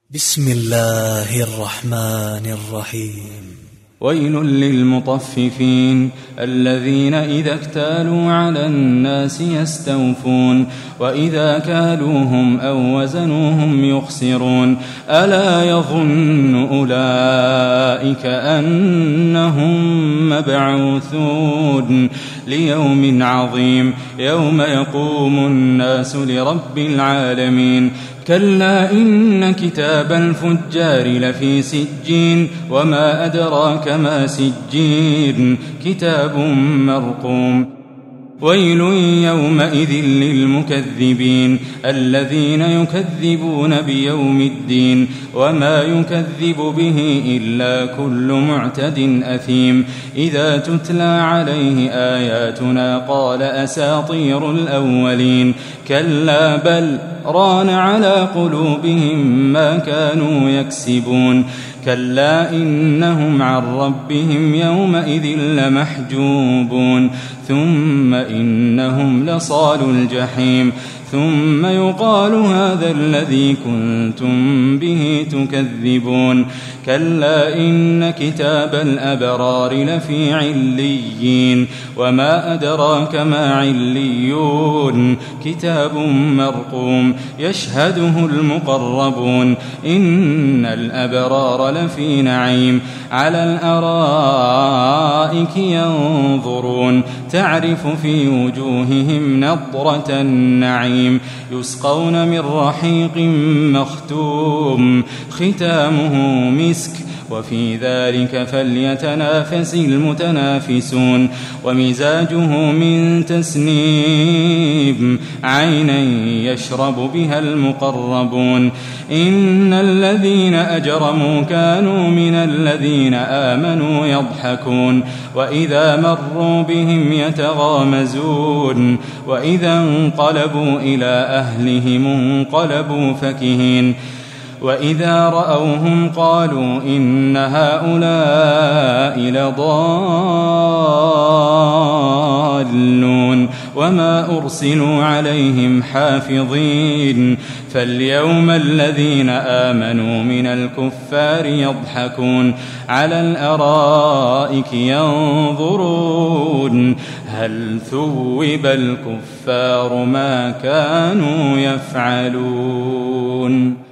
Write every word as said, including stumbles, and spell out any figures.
بسم الله الرحمن الرحيم. ويل للمطففين الذين إذا اكتالوا على الناس يستوفون وإذا كالوهم أو وزنوهم يخسرون ألا يظن أولئك أنهم مبعوثون ليوم عظيم يوم يقوم الناس لرب العالمين كلا إن كتاب الفجار لفي سجين وما أدراك ما سجين كتاب مرقوم ويل يومئذ للمكذبين الذين يكذبون بيوم الدين وما يكذب به إلا كل معتد أثيم إذا تتلى عليه آياتنا قال أساطير الأولين كلا بل ران على قلوبهم ما كانوا يكسبون كلا إنهم عن ربهم يومئذ لمحجوبون ثم إنهم لصال الجحيم ثم يقال هذا الذي كنتم به تكذبون كلا إن كتاب الأبرار لفي عليين وما أدراك ما عليون كتاب مرقوم يشهده المقربون إن الأبرار لفي نعيم على الأرائك ينظرون تعرف في وجوههم نضرة النعيم يسقون من رحيق مختوم ختامه مسك وفي ذلك فليتنافس المتنافسون ومزاجه من تسنيم عينا يشرب بها المقربون إن الذين أجرموا كانوا من الذين آمنوا يضحكون وإذا مروا بهم يتغامزون وإذا انقلبوا إلى أهلهم انقلبوا فكهين وإذا رأوهم قالوا إن هؤلاء لضالون وما أرسلوا عليهم حافظين فاليوم الذين آمنوا من الكفار يضحكون على الأرائك ينظرون هل ثوب الكفار ما كانوا يفعلون.